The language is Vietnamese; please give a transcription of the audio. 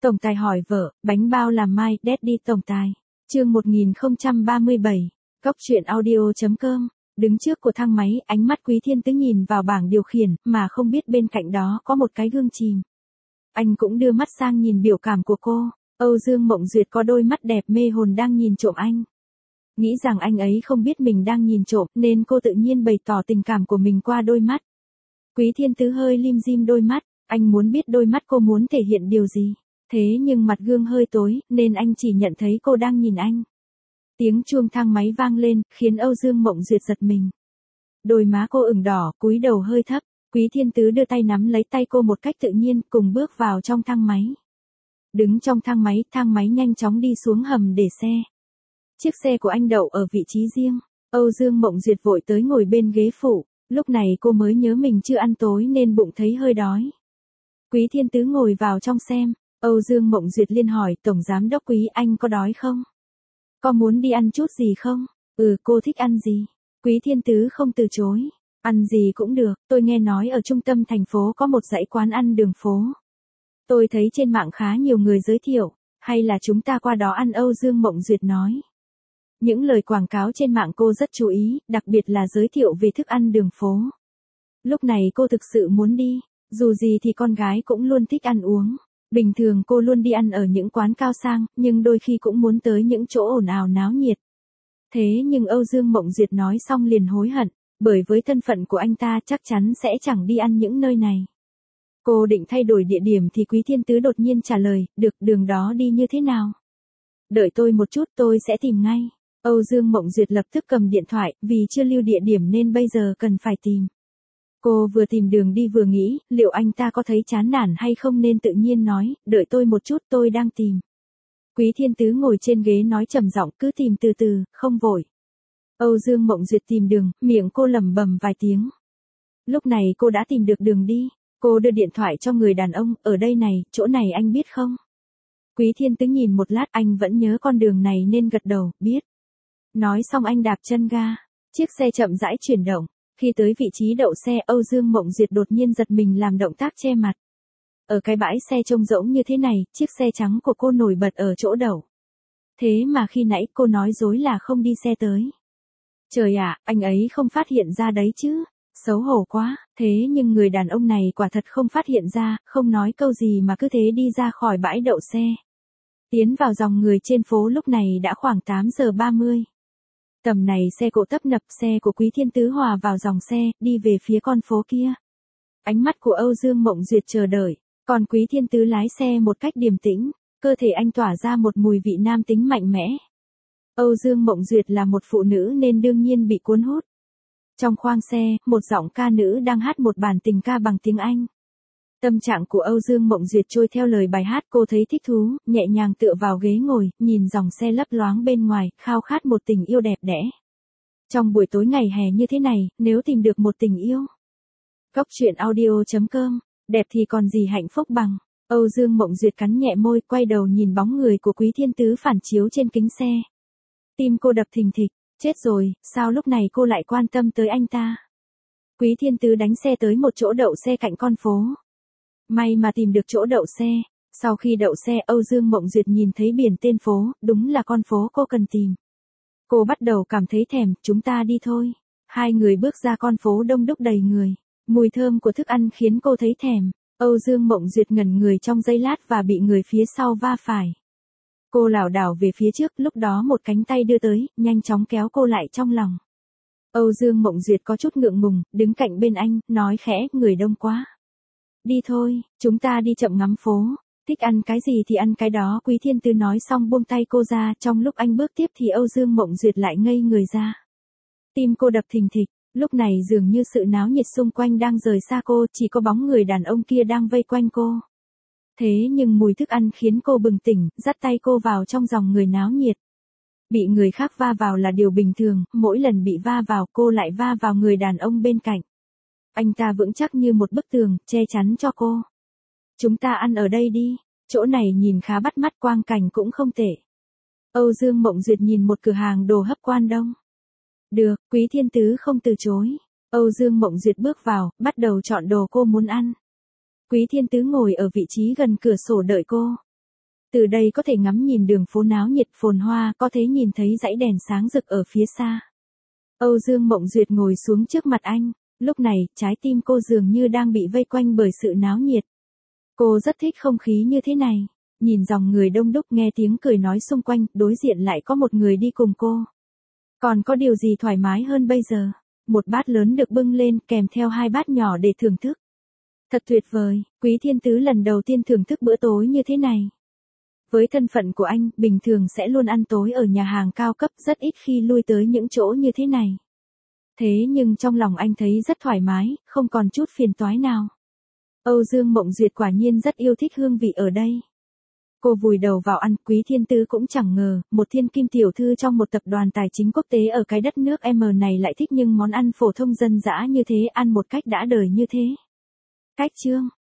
Tổng tài hỏi vợ, bánh bao làm mai, Daddy tổng tài. Chương 1037. Góc truyện audio.com. Đứng trước của thang máy, ánh mắt Quý Thiên Tứ nhìn vào bảng điều khiển, mà không biết bên cạnh đó có một cái gương chìm. Anh cũng đưa mắt sang nhìn biểu cảm của cô. Âu Dương Mộng Duyệt có đôi mắt đẹp mê hồn đang nhìn trộm anh. Nghĩ rằng anh ấy không biết mình đang nhìn trộm, nên cô tự nhiên bày tỏ tình cảm của mình qua đôi mắt. Quý Thiên Tứ hơi lim dim đôi mắt, anh muốn biết đôi mắt cô muốn thể hiện điều gì. Thế nhưng mặt gương hơi tối, nên anh chỉ nhận thấy cô đang nhìn anh. Tiếng chuông thang máy vang lên, khiến Âu Dương Mộng Duyệt giật mình. Đôi má cô ửng đỏ, cúi đầu hơi thấp. Quý Thiên Tứ đưa tay nắm lấy tay cô một cách tự nhiên, cùng bước vào trong thang máy. Đứng trong thang máy nhanh chóng đi xuống hầm để xe. Chiếc xe của anh đậu ở vị trí riêng. Âu Dương Mộng Duyệt vội tới ngồi bên ghế phụ. Lúc này cô mới nhớ mình chưa ăn tối nên bụng thấy hơi đói. Quý Thiên Tứ ngồi vào trong xem. Âu Dương Mộng Duyệt liên hỏi Tổng Giám Đốc Quý, anh có đói không? Có muốn đi ăn chút gì không? Cô thích ăn gì? Quý Thiên Tứ không từ chối. Ăn gì cũng được, tôi nghe nói ở trung tâm thành phố có một dãy quán ăn đường phố. Tôi thấy trên mạng khá nhiều người giới thiệu, hay là chúng ta qua đó ăn, Âu Dương Mộng Duyệt nói. Những lời quảng cáo trên mạng cô rất chú ý, đặc biệt là giới thiệu về thức ăn đường phố. Lúc này cô thực sự muốn đi, dù gì thì con gái cũng luôn thích ăn uống. Bình thường cô luôn đi ăn ở những quán cao sang, nhưng đôi khi cũng muốn tới những chỗ ồn ào náo nhiệt. Thế nhưng Âu Dương Mộng Duyệt nói xong liền hối hận, bởi với thân phận của anh ta chắc chắn sẽ chẳng đi ăn những nơi này. Cô định thay đổi địa điểm thì Quý Thiên Tứ đột nhiên trả lời, được, đường đó đi như thế nào? Đợi tôi một chút, tôi sẽ tìm ngay. Âu Dương Mộng Duyệt lập tức cầm điện thoại, vì chưa lưu địa điểm nên bây giờ cần phải tìm. Cô vừa tìm đường đi vừa nghĩ, liệu anh ta có thấy chán nản hay không nên tự nhiên nói, đợi tôi một chút, tôi đang tìm. Quý Thiên Tứ ngồi trên ghế nói trầm giọng, cứ tìm từ từ, không vội. Âu Dương Mộng Duyệt tìm đường, miệng cô lẩm bẩm vài tiếng. Lúc này cô đã tìm được đường đi, cô đưa điện thoại cho người đàn ông, ở đây này, chỗ này anh biết không? Quý Thiên Tứ nhìn một lát, anh vẫn nhớ con đường này nên gật đầu, biết. Nói xong anh đạp chân ga, chiếc xe chậm rãi chuyển động. Khi tới vị trí đậu xe, Âu Dương Mộng Duyệt đột nhiên giật mình làm động tác che mặt. Ở cái bãi xe trông rỗng như thế này, chiếc xe trắng của cô nổi bật ở chỗ đậu. Thế mà khi nãy cô nói dối là không đi xe tới. Trời ạ, anh ấy không phát hiện ra đấy chứ. Xấu hổ quá, thế nhưng người đàn ông này quả thật không phát hiện ra, không nói câu gì mà cứ thế đi ra khỏi bãi đậu xe. Tiến vào dòng người trên phố lúc này đã khoảng 8 giờ 30. Tầm này xe cộ tấp nập, xe của Quý Thiên Tứ hòa vào dòng xe, đi về phía con phố kia. Ánh mắt của Âu Dương Mộng Duyệt chờ đợi, còn Quý Thiên Tứ lái xe một cách điềm tĩnh, cơ thể anh tỏa ra một mùi vị nam tính mạnh mẽ. Âu Dương Mộng Duyệt là một phụ nữ nên đương nhiên bị cuốn hút. Trong khoang xe, một giọng ca nữ đang hát một bản tình ca bằng tiếng Anh. Tâm trạng của Âu Dương Mộng Duyệt trôi theo lời bài hát, cô thấy thích thú, nhẹ nhàng tựa vào ghế ngồi, nhìn dòng xe lấp loáng bên ngoài, khao khát một tình yêu đẹp đẽ. Trong buổi tối ngày hè như thế này, nếu tìm được một tình yêu. Góc truyện audio.com, đẹp thì còn gì hạnh phúc bằng. Âu Dương Mộng Duyệt cắn nhẹ môi, quay đầu nhìn bóng người của Quý Thiên Tứ phản chiếu trên kính xe. Tim cô đập thình thịch, chết rồi, sao lúc này cô lại quan tâm tới anh ta? Quý Thiên Tứ đánh xe tới một chỗ đậu xe cạnh con phố. May mà tìm được chỗ đậu xe. Sau khi đậu xe, Âu Dương Mộng Duyệt nhìn thấy biển tên phố, đúng là con phố cô cần tìm. Cô bắt đầu cảm thấy thèm, chúng ta đi thôi. Hai người bước ra con phố đông đúc đầy người. Mùi thơm của thức ăn khiến cô thấy thèm. Âu Dương Mộng Duyệt ngẩn người trong giây lát và bị người phía sau va phải. Cô lảo đảo về phía trước, lúc đó một cánh tay đưa tới, nhanh chóng kéo cô lại trong lòng. Âu Dương Mộng Duyệt có chút ngượng ngùng, đứng cạnh bên anh, nói khẽ, người đông quá. Đi thôi, chúng ta đi chậm ngắm phố, thích ăn cái gì thì ăn cái đó. Quý Thiên Tứ nói xong buông tay cô ra, trong lúc anh bước tiếp thì Âu Dương Mộng Duyệt lại ngây người ra. Tim cô đập thình thịch, lúc này dường như sự náo nhiệt xung quanh đang rời xa cô, chỉ có bóng người đàn ông kia đang vây quanh cô. Thế nhưng mùi thức ăn khiến cô bừng tỉnh, dắt tay cô vào trong dòng người náo nhiệt. Bị người khác va vào là điều bình thường, mỗi lần bị va vào cô lại va vào người đàn ông bên cạnh. Anh ta vững chắc như một bức tường, che chắn cho cô. Chúng ta ăn ở đây đi, chỗ này nhìn khá bắt mắt, quang cảnh cũng không tệ. Âu Dương Mộng Duyệt nhìn một cửa hàng đồ hấp Quan Đông. Được, Quý Thiên Tứ không từ chối. Âu Dương Mộng Duyệt bước vào, bắt đầu chọn đồ cô muốn ăn. Quý Thiên Tứ ngồi ở vị trí gần cửa sổ đợi cô. Từ đây có thể ngắm nhìn đường phố náo nhiệt phồn hoa, có thể nhìn thấy dãy đèn sáng rực ở phía xa. Âu Dương Mộng Duyệt ngồi xuống trước mặt anh, lúc này, trái tim cô dường như đang bị vây quanh bởi sự náo nhiệt. Cô rất thích không khí như thế này, nhìn dòng người đông đúc nghe tiếng cười nói xung quanh, đối diện lại có một người đi cùng cô. Còn có điều gì thoải mái hơn bây giờ? Một bát lớn được bưng lên kèm theo 2 bát nhỏ để thưởng thức. Thật tuyệt vời, Quý Thiên Tứ lần đầu tiên thưởng thức bữa tối như thế này. Với thân phận của anh, bình thường sẽ luôn ăn tối ở nhà hàng cao cấp, rất ít khi lui tới những chỗ như thế này. Thế nhưng trong lòng anh thấy rất thoải mái, không còn chút phiền toái nào. Âu Dương Mộng Duyệt quả nhiên rất yêu thích hương vị ở đây. Cô vùi đầu vào ăn, Quý Thiên Tứ cũng chẳng ngờ, một thiên kim tiểu thư trong một tập đoàn tài chính quốc tế ở cái đất nước M này lại thích những món ăn phổ thông dân dã như thế, ăn một cách đã đời như thế. Cách chương